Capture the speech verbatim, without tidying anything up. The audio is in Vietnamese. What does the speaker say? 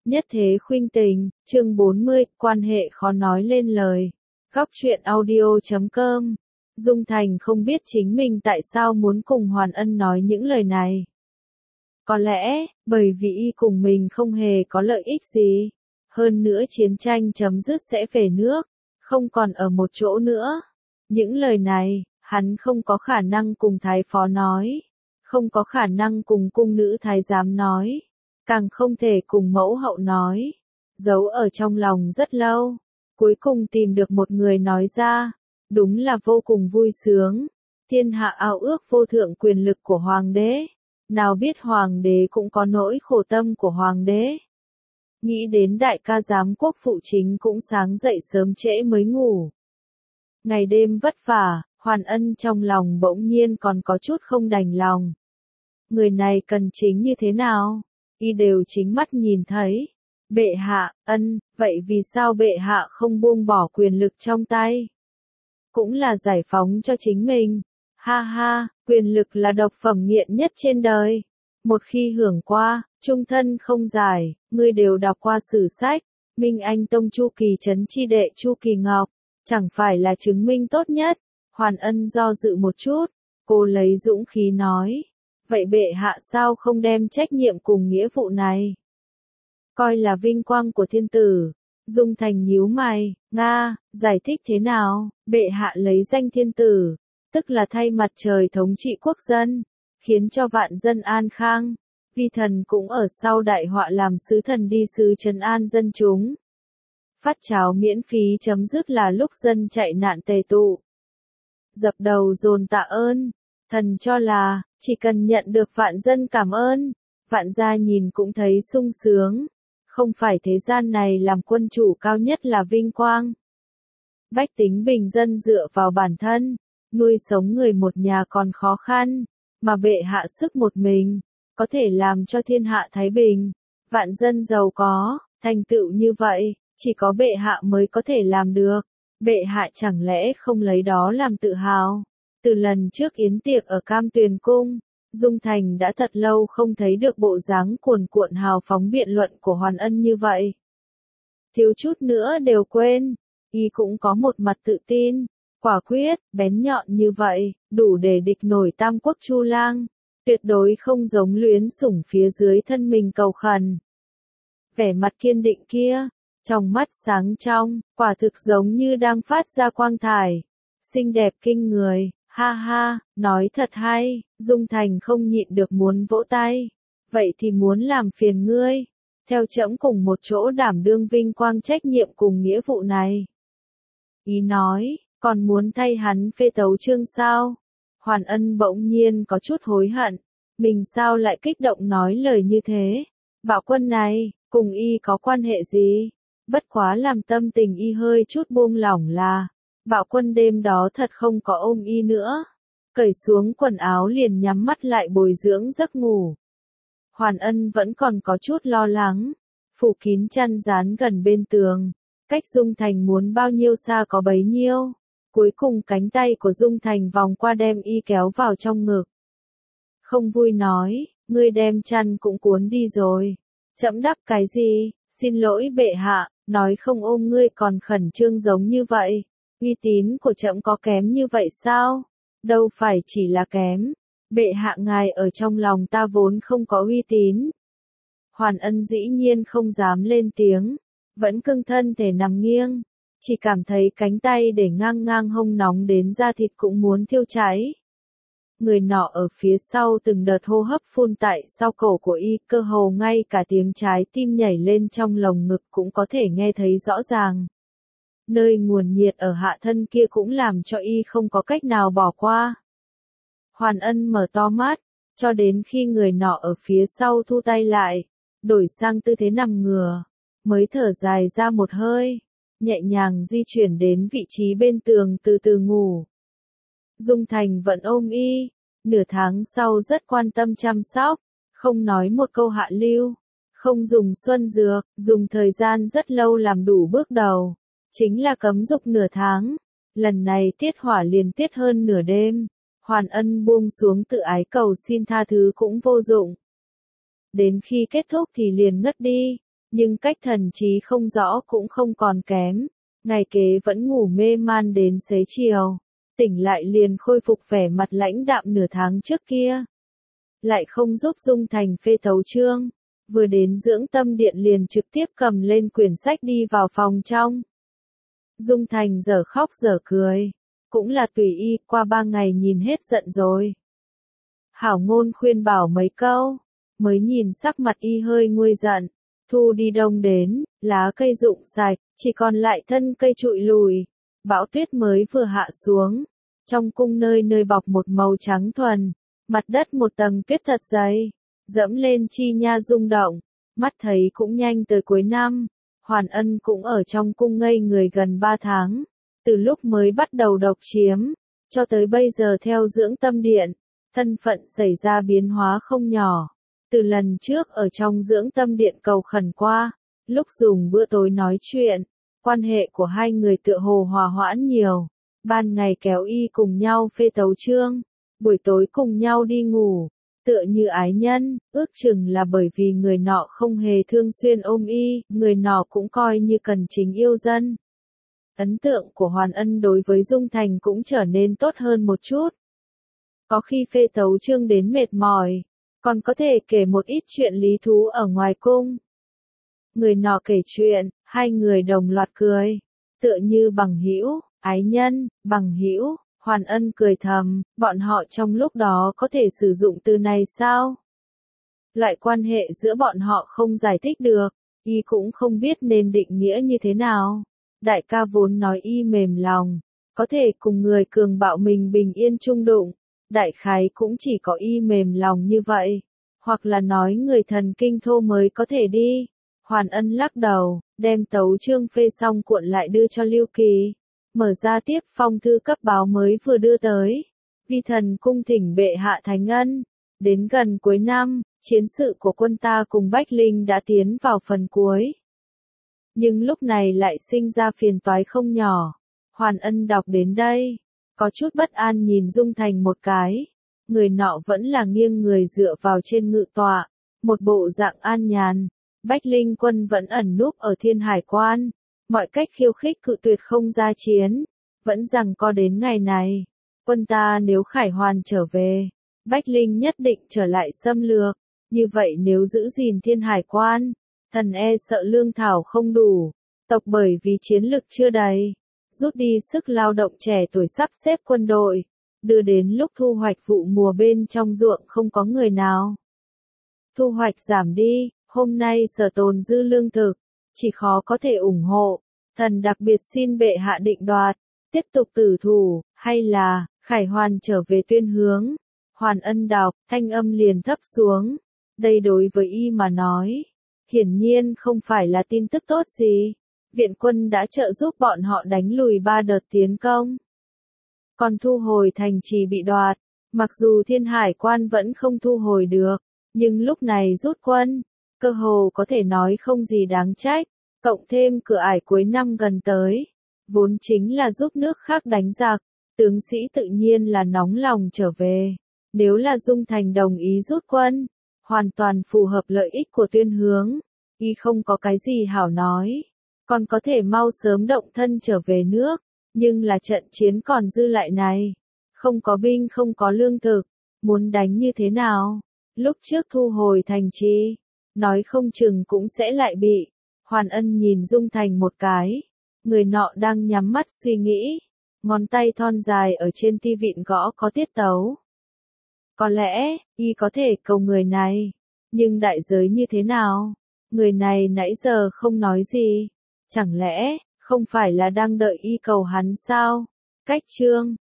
Nhất thế khuynh tình, chương bốn mươi, quan hệ khó nói lên lời. Góc truyện audio chấm com. Dung Thành không biết chính mình tại sao muốn cùng Hoàn Ân nói những lời này. Có lẽ, bởi vì y cùng mình không hề có lợi ích gì. Hơn nữa chiến tranh chấm dứt sẽ về nước, không còn ở một chỗ nữa. Những lời này, hắn không có khả năng cùng thái phó nói. Không có khả năng cùng cung nữ thái giám nói. Càng không thể cùng mẫu hậu nói. Giấu ở trong lòng rất lâu. Cuối cùng tìm được một người nói ra. Đúng là vô cùng vui sướng. Thiên hạ ao ước vô thượng quyền lực của hoàng đế. Nào biết hoàng đế cũng có nỗi khổ tâm của hoàng đế. Nghĩ đến đại ca giám quốc phụ chính cũng sáng dậy sớm trễ mới ngủ. Ngày đêm vất vả, Hoàn Ân trong lòng bỗng nhiên còn có chút không đành lòng. Người này cần chính như thế nào? Y đều chính mắt nhìn thấy. Bệ hạ, Ân, vậy vì sao bệ hạ không buông bỏ quyền lực trong tay? Cũng là giải phóng cho chính mình. Ha ha, quyền lực là độc phẩm nghiện nhất trên đời. Một khi hưởng qua, trung thân không giải, ngươi đều đọc qua sử sách. Minh Anh Tông Chu Kỳ Trấn chi đệ Chu Kỳ Ngọc, chẳng phải là chứng minh tốt nhất. Hoàn Ân do dự một chút, cô lấy dũng khí nói. Vậy bệ hạ sao không đem trách nhiệm cùng nghĩa vụ này? Coi là vinh quang của thiên tử. Dung Thành nhíu mày, Nga, giải thích thế nào? Bệ hạ lấy danh thiên tử, tức là thay mặt trời thống trị quốc dân, khiến cho vạn dân an khang. Vi thần cũng ở sau đại họa làm sứ thần đi sứ trấn an dân chúng. Phát cháo miễn phí chấm dứt là lúc dân chạy nạn tề tụ. Dập đầu dồn tạ ơn. Thần cho là, chỉ cần nhận được vạn dân cảm ơn, vạn gia nhìn cũng thấy sung sướng. Không phải thế gian này làm quân chủ cao nhất là vinh quang. Bách tính bình dân dựa vào bản thân, nuôi sống người một nhà còn khó khăn, mà bệ hạ sức một mình, có thể làm cho thiên hạ thái bình, vạn dân giàu có, thành tựu như vậy, chỉ có bệ hạ mới có thể làm được. Bệ hạ chẳng lẽ không lấy đó làm tự hào? Từ lần trước yến tiệc ở Cam Tuyền Cung, Dung Thành đã thật lâu không thấy được bộ dáng cuồn cuộn hào phóng biện luận của Hoàn Ân như vậy. Thiếu chút nữa đều quên, y cũng có một mặt tự tin, quả quyết, bén nhọn như vậy, đủ để địch nổi Tam Quốc Chu Lang, tuyệt đối không giống luyến sủng phía dưới thân mình cầu khẩn. Vẻ mặt kiên định kia, trong mắt sáng trong, quả thực giống như đang phát ra quang thải, xinh đẹp kinh người. Ha ha, nói thật hay, Dung Thành không nhịn được muốn vỗ tay. Vậy thì muốn làm phiền ngươi. Theo trẫm cùng một chỗ đảm đương vinh quang trách nhiệm cùng nghĩa vụ này. Ý nói, còn muốn thay hắn phê tấu chương sao? Hoàn Ân bỗng nhiên có chút hối hận. Mình sao lại kích động nói lời như thế? Bạo Quân này, cùng y có quan hệ gì? Bất quá làm tâm tình y hơi chút buông lỏng là. Bạo Quân đêm đó thật không có ôm y nữa. Cởi xuống quần áo liền nhắm mắt lại bồi dưỡng giấc ngủ. Hoàn Ân vẫn còn có chút lo lắng. Phủ kín chăn dán gần bên tường. Cách Dung Thành muốn bao nhiêu xa có bấy nhiêu. Cuối cùng cánh tay của Dung Thành vòng qua đem y kéo vào trong ngực. Không vui nói, ngươi đem chăn cũng cuốn đi rồi. Trẫm đắp cái gì, xin lỗi bệ hạ, nói không ôm ngươi còn khẩn trương giống như vậy. Uy tín của trẫm có kém như vậy sao? Đâu phải chỉ là kém. Bệ hạ ngài ở trong lòng ta vốn không có uy tín. Hoàn Ân dĩ nhiên không dám lên tiếng. Vẫn cưng thân thể nằm nghiêng. Chỉ cảm thấy cánh tay để ngang ngang hông nóng đến da thịt cũng muốn thiêu cháy. Người nọ ở phía sau từng đợt hô hấp phun tại sau cổ của y, cơ hồ ngay cả tiếng trái tim nhảy lên trong lồng ngực cũng có thể nghe thấy rõ ràng. Nơi nguồn nhiệt ở hạ thân kia cũng làm cho y không có cách nào bỏ qua. Hoàn Ân mở to mắt, cho đến khi người nọ ở phía sau thu tay lại, đổi sang tư thế nằm ngửa, mới thở dài ra một hơi, nhẹ nhàng di chuyển đến vị trí bên tường từ từ ngủ. Dung Thành vẫn ôm y, nửa tháng sau rất quan tâm chăm sóc, không nói một câu hạ lưu, không dùng xuân dược, dùng thời gian rất lâu làm đủ bước đầu. Chính là cấm dục nửa tháng, lần này tiết hỏa liền tiết hơn nửa đêm, Hoàn Ân buông xuống tự ái cầu xin tha thứ cũng vô dụng. Đến khi kết thúc thì liền ngất đi, nhưng cách thần trí không rõ cũng không còn kém. Ngày kế vẫn ngủ mê man đến xế chiều, tỉnh lại liền khôi phục vẻ mặt lãnh đạm nửa tháng trước kia. Lại không giúp Dung Thành phê tấu chương, vừa đến dưỡng tâm điện liền trực tiếp cầm lên quyển sách đi vào phòng trong. Dung Thành dở khóc dở cười, cũng là tùy y, qua ba ngày nhìn hết giận rồi. Hảo Ngôn khuyên bảo mấy câu, mới nhìn sắc mặt y hơi nguôi giận, thu đi đông đến, lá cây rụng sạch, chỉ còn lại thân cây trụi lùi, bão tuyết mới vừa hạ xuống, trong cung nơi nơi bọc một màu trắng thuần, mặt đất một tầng tuyết thật dày, dẫm lên chi nha rung động, mắt thấy cũng nhanh tới cuối năm, Hoàn Ân cũng ở trong cung ngây người gần ba tháng, từ lúc mới bắt đầu độc chiếm, cho tới bây giờ theo dưỡng tâm điện, thân phận xảy ra biến hóa không nhỏ. Từ lần trước ở trong dưỡng tâm điện cầu khẩn qua, lúc dùng bữa tối nói chuyện, quan hệ của hai người tựa hồ hòa hoãn nhiều, ban ngày kéo y cùng nhau phê tấu chương, buổi tối cùng nhau đi ngủ, tựa như ái nhân, ước chừng là bởi vì người nọ không hề thường xuyên ôm y, người nọ cũng coi như cần chính yêu dân. Ấn tượng của Hoàn Ân đối với Dung Thành cũng trở nên tốt hơn một chút. Có khi phê tấu chương đến mệt mỏi, còn có thể kể một ít chuyện lý thú ở ngoài cung. Người nọ kể chuyện, hai người đồng loạt cười, tựa như bằng hữu, ái nhân, bằng hữu. Hoàn Ân cười thầm, bọn họ trong lúc đó có thể sử dụng từ này sao? Loại quan hệ giữa bọn họ không giải thích được, y cũng không biết nên định nghĩa như thế nào. Đại ca vốn nói y mềm lòng, có thể cùng người cường bạo mình bình yên chung đụng, đại khái cũng chỉ có y mềm lòng như vậy, hoặc là nói người thần kinh thô mới có thể đi. Hoàn Ân lắc đầu, đem tấu chương phê xong cuộn lại đưa cho Lưu Kỳ. Mở ra tiếp phong thư cấp báo mới vừa đưa tới. Vi thần cung thỉnh bệ hạ thánh ân. Đến gần cuối năm, chiến sự của quân ta cùng Bách Linh đã tiến vào phần cuối. Nhưng lúc này lại sinh ra phiền toái không nhỏ. Hoàn Ân đọc đến đây, có chút bất an nhìn Dung Thành một cái. Người nọ vẫn là nghiêng người dựa vào trên ngự tọa, một bộ dạng an nhàn. Bách Linh quân vẫn ẩn núp ở Thiên Hải Quan. Mọi cách khiêu khích cự tuyệt không ra chiến, vẫn rằng co đến ngày này. Quân ta nếu Khải Hoàn trở về, Bách Linh nhất định trở lại xâm lược. Như vậy nếu giữ gìn Thiên Hải Quan, thần e sợ lương thảo không đủ, tộc bởi vì chiến lực chưa đầy, rút đi sức lao động trẻ tuổi sắp xếp quân đội, đưa đến lúc thu hoạch vụ mùa bên trong ruộng không có người nào. Thu hoạch giảm đi, hôm nay sở tồn dư lương thực, chỉ khó có thể ủng hộ, thần đặc biệt xin bệ hạ định đoạt, tiếp tục tử thủ, hay là, Khải Hoàn trở về tuyên hướng. Hoàn Ân đọc, thanh âm liền thấp xuống, đây đối với y mà nói, hiển nhiên không phải là tin tức tốt gì, viện quân đã trợ giúp bọn họ đánh lùi ba đợt tiến công. Còn thu hồi thành trì bị đoạt, mặc dù Thiên Hải Quan vẫn không thu hồi được, nhưng lúc này rút quân, cơ hồ có thể nói không gì đáng trách, cộng thêm cửa ải cuối năm gần tới, vốn chính là giúp nước khác đánh giặc, tướng sĩ tự nhiên là nóng lòng trở về. Nếu là Dung Thành đồng ý rút quân, hoàn toàn phù hợp lợi ích của tuyên hướng, y không có cái gì hảo nói, còn có thể mau sớm động thân trở về nước, nhưng là trận chiến còn dư lại này, không có binh không có lương thực, muốn đánh như thế nào, lúc trước thu hồi thành trì, nói không chừng cũng sẽ lại bị. Hoàn Ân nhìn Dung Thành một cái, người nọ đang nhắm mắt suy nghĩ, ngón tay thon dài ở trên ti vịn gõ có tiết tấu. Có lẽ, y có thể cầu người này, nhưng đại giới như thế nào? Người này nãy giờ không nói gì, chẳng lẽ, không phải là đang đợi y cầu hắn sao? Cách chương